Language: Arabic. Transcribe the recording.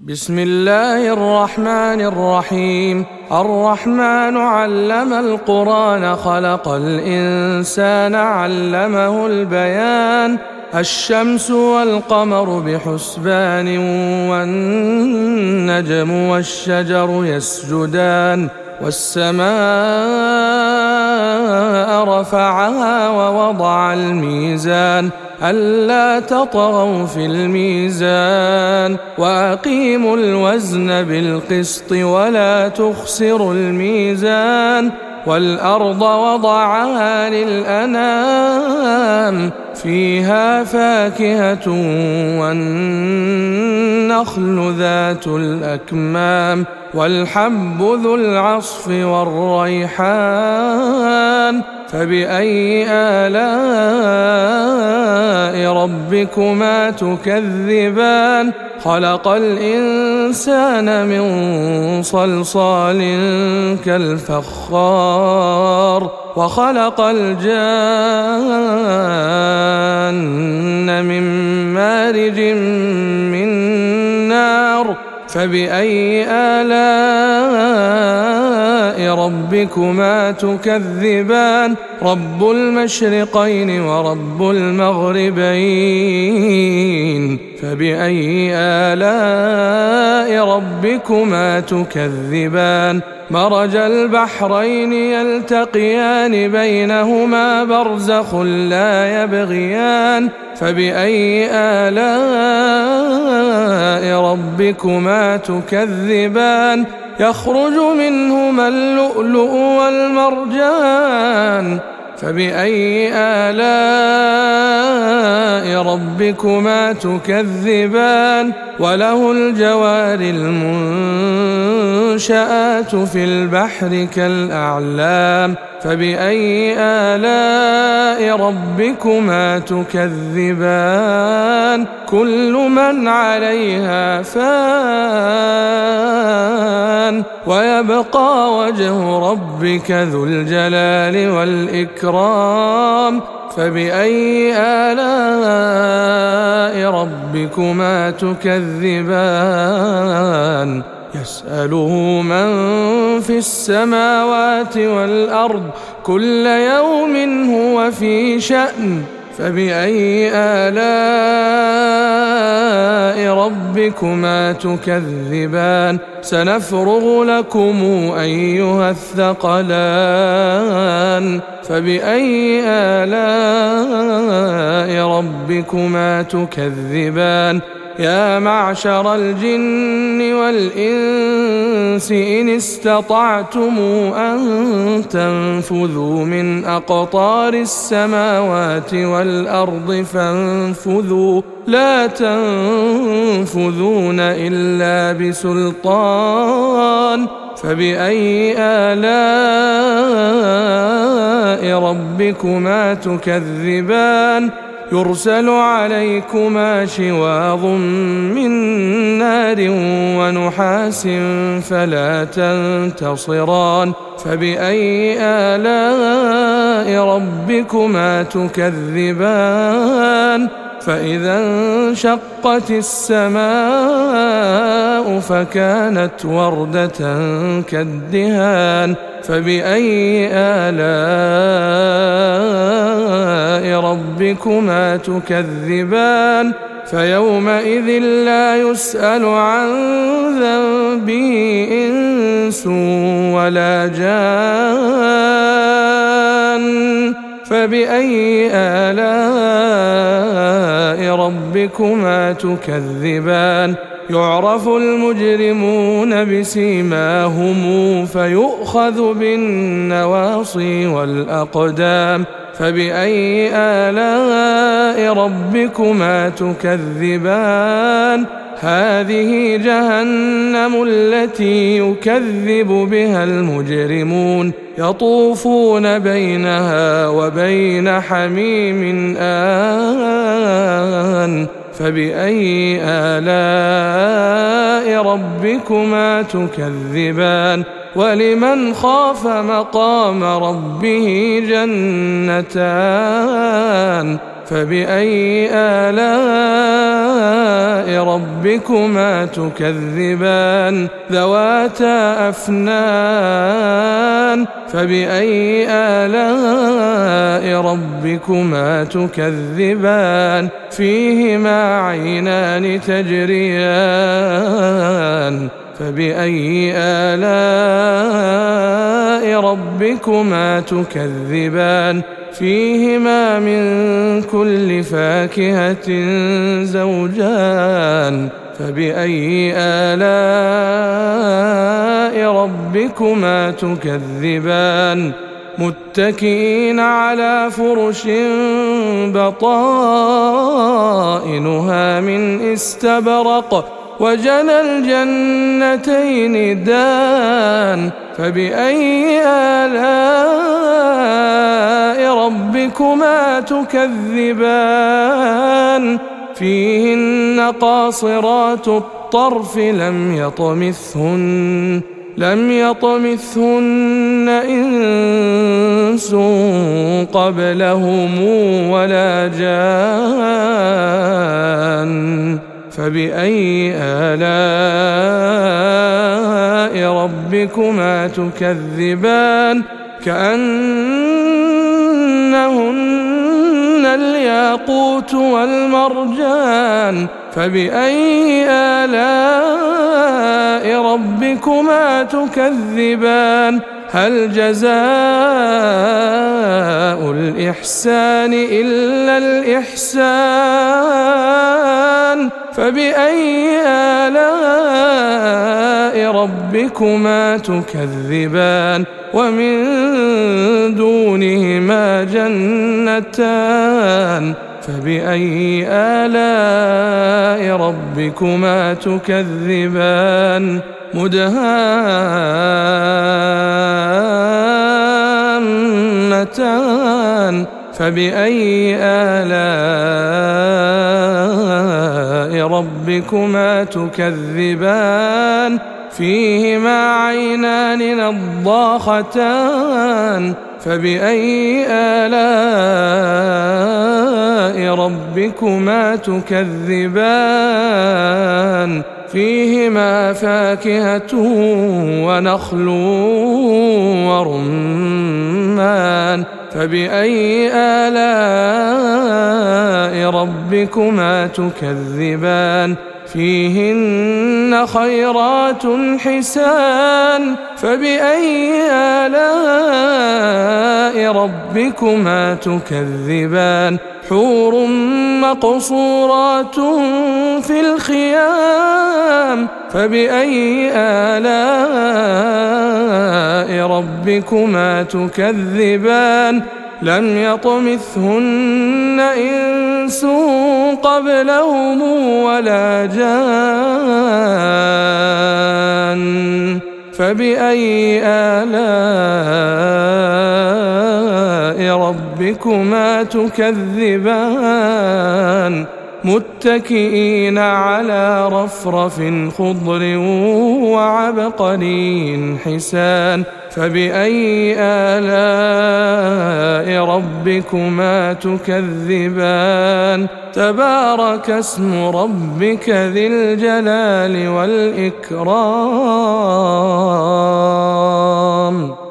بسم الله الرحمن الرحيم. الرحمن علم القرآن خلق الإنسان علمه البيان. الشمس والقمر بحسبان والنجم والشجر يسجدان والسماء رفعها ووضع الميزان ألا تطغوا في الميزان وأقيموا الوزن بالقسط ولا تخسروا الميزان والأرض وضعها للأنام فيها فاكهة والنخل ذات الأكمام والحب ذو العصف والريحان فبأي آلاء ربكما تكذبان خلق الإنسان من صلصال كالفخار وخلق الجان من مارج من نار فبأي آلاء ربكما تكذبان رب المشرقين ورب المغربين فبأي آلاء ربكما تكذبان مرج البحرين يلتقيان بينهما برزخ لا يبغيان فبأي آلاء ربكما تكذبان يخرج منهما اللؤلؤ والمرجان فبأي آلاء ربكما تكذبان وله الجوار المنشآت في البحر كالأعلام فبأي آلاء ربكما تكذبان كل من عليها فان ويبقى وجه ربك ذو الجلال والإكرام فبأي آلاء ربكما تكذبان يسأله من في السماوات والأرض كل يوم هو في شأن فبأي آلاء ربكما تكذبان سنفرغ لكم أيها الثقلان فبأي آلاء ربكما تكذبان يا معشر الجن والإنس إن استطعتم أن تنفذوا من أقطار السماوات والأرض فانفذوا لا تنفذون إلا بسلطان فبأي آلاء ربكما تكذبان يرسل عليكما شواظ من نار ونحاس فلا تنتصران فبأي آلاء ربكما تكذبان فإذا انشقت السماء فكانت وردة كالدهان فبأي آلاء ربكما تكذبان فيومئذ لا يسأل عن ذنبه إنس ولا جان فبأي آلاء ربكما تكذبان يعرف المجرمون بسيماهم فيؤخذ بالنواصي والأقدام فبأي آلاء ربكما تكذبان هذه جهنم التي يكذب بها المجرمون يطوفون بينها وبين حميم آن فبأي آلاء ربكما تكذبان ولمن خاف مقام ربه جنتان فبأي آلاء ربكما تكذبان ذواتا أفنان فبأي آلاء ربكما تكذبان فيهما عينان تجريان فبأي آلاء ربكما تكذبان فيهما من كل فاكهة زوجان فبأي آلاء ربكما تكذبان متكئين على فرش بطائنها من استبرق وجنى الجنتين دان فبأي آلاء ربكما تكذبان فيهن قاصرات الطرف لم يطمثهن إنس قبلهم ولا جان فبأي آلاء ربكما تكذبان كأنهن الياقوت والمرجان فبأي آلاء ربكما تكذبان هل جزاء الإحسان إلا الإحسان فبأي آلاء ربكما تكذبان ومن دونهما جنتان فبأي آلاء ربكما تكذبان مدهامتان فبأي آلاء ربكما تكذبان فيهما عينان نضاختان فبأي آلاء ربكما تكذبان فيهما فاكهة ونخل ورمان فبأي آلاء ربكما تكذبان فيهن خيرات حسان فبأي آلاء ربكما تكذبان حور مقصورات في الخيام فبأي آلاء ربكما تكذبان لم يطمثهن إنس قبلهم ولا جان فبأي آلاء ربكما تكذبان متكئين على رفرف خضر وعبقري حسان فبأي آلاء ربكما تكذبان تبارك اسم ربك ذي الجلال والإكرام